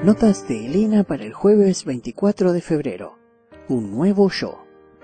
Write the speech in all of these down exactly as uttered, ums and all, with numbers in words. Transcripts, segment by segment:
Notas de Elena para el jueves veinticuatro de febrero. Un nuevo yo.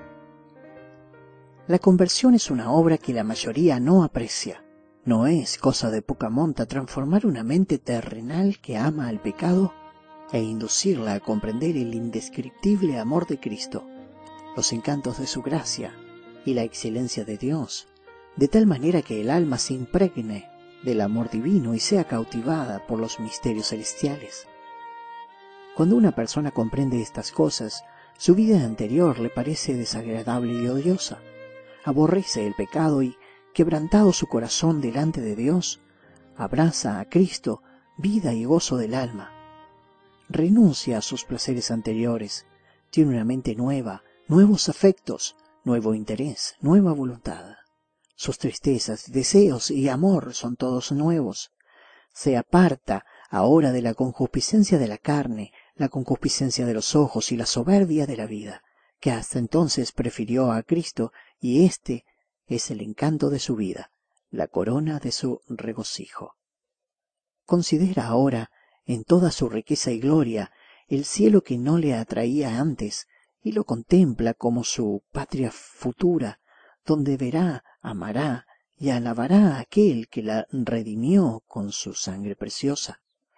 La conversión es una obra que la mayoría no aprecia. No es cosa de poca monta transformar una mente terrenal que ama al pecado e inducirla a comprender el indescriptible amor de Cristo, los encantos de su gracia y la excelencia de Dios, de tal manera que el alma se impregne del amor divino y sea cautivada por los misterios celestiales. Cuando una persona comprende estas cosas, su vida anterior le parece desagradable y odiosa. Aborrece el pecado y, quebrantado su corazón delante de Dios, abraza a Cristo, vida y gozo del alma. Renuncia a sus placeres anteriores, tiene una mente nueva, nuevos afectos, nuevo interés, nueva voluntad. Sus tristezas, deseos y amor son todos nuevos. Se aparta ahora de la concupiscencia de la carne, la concupiscencia de los ojos y la soberbia de la vida, que hasta entonces prefirió a Cristo, y éste es el encanto de su vida, la corona de su regocijo. Considera ahora, en toda su riqueza y gloria, el cielo que no le atraía antes, y lo contempla como su patria futura, donde verá, amará y alabará a aquel que la redimió con su sangre preciosa.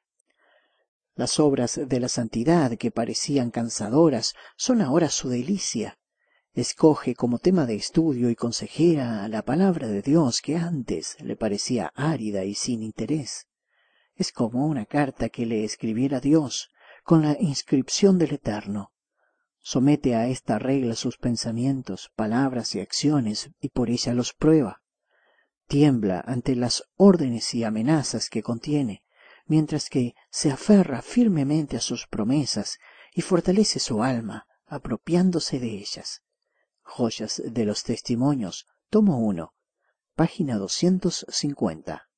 Las obras de la santidad que parecían cansadoras son ahora su delicia. Escoge como tema de estudio y consejera a la palabra de Dios que antes le parecía árida y sin interés. Es como una carta que le escribiera Dios con la inscripción del Eterno. Somete a esta regla sus pensamientos, palabras y acciones y por ella los prueba. Tiembla ante las órdenes y amenazas que contiene, mientras que se aferra firmemente a sus promesas y fortalece su alma apropiándose de ellas. Joyas de los Testimonios, tomo uno, página doscientos cincuenta.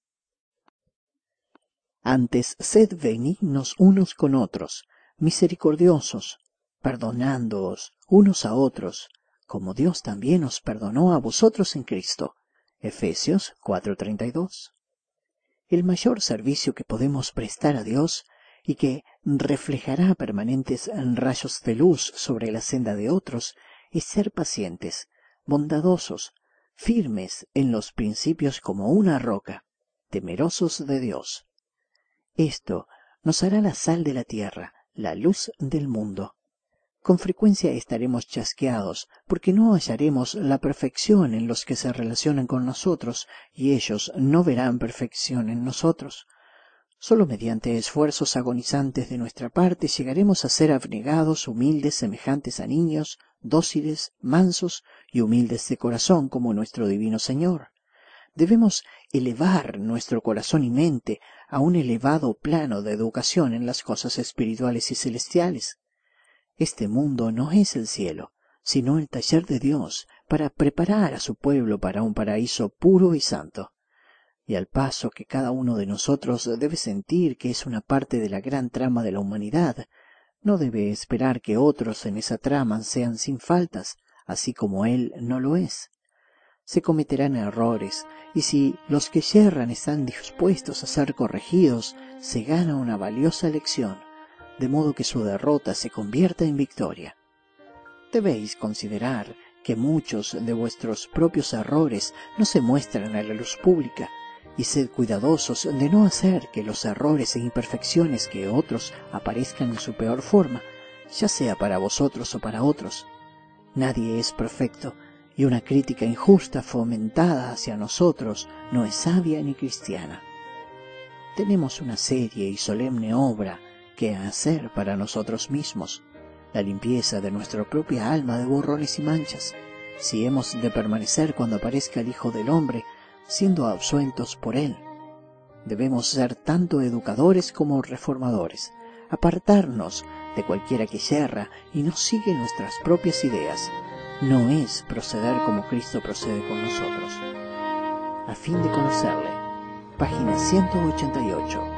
Antes sed benignos unos con otros, misericordiosos, perdonándoos unos a otros, como Dios también os perdonó a vosotros en Cristo. Efesios cuatro treinta y dos. El mayor servicio que podemos prestar a Dios y que reflejará permanentes rayos de luz sobre la senda de otros es ser pacientes, bondadosos, firmes en los principios como una roca, temerosos de Dios. Esto nos hará la sal de la tierra, la luz del mundo. Con frecuencia estaremos chasqueados porque no hallaremos la perfección en los que se relacionan con nosotros y ellos no verán perfección en nosotros. Solo mediante esfuerzos agonizantes de nuestra parte llegaremos a ser abnegados, humildes, semejantes a niños, dóciles, mansos y humildes de corazón como nuestro divino Señor. Debemos elevar nuestro corazón y mente a un elevado plano de educación en las cosas espirituales y celestiales. Este mundo no es el cielo, sino el taller de Dios para preparar a su pueblo para un paraíso puro y santo. Y al paso que cada uno de nosotros debe sentir que es una parte de la gran trama de la humanidad, no debe esperar que otros en esa trama sean sin faltas, así como él no lo es. Se cometerán errores, y si los que yerran están dispuestos a ser corregidos, se gana una valiosa lección, de modo que su derrota se convierta en victoria. Debéis considerar que muchos de vuestros propios errores no se muestran a la luz pública, y sed cuidadosos de no hacer que los errores e imperfecciones que otros aparezcan en su peor forma, ya sea para vosotros o para otros. Nadie es perfecto, y una crítica injusta fomentada hacia nosotros no es sabia ni cristiana. Tenemos una seria y solemne obra que hacer para nosotros mismos, la limpieza de nuestra propia alma de borrones y manchas, si hemos de permanecer cuando aparezca el Hijo del Hombre, siendo absueltos por Él. Debemos ser tanto educadores como reformadores, apartarnos de cualquiera que yerra y no sigue nuestras propias ideas. No es proceder como Cristo procede con nosotros. A fin de conocerle. Página ciento ochenta y ocho.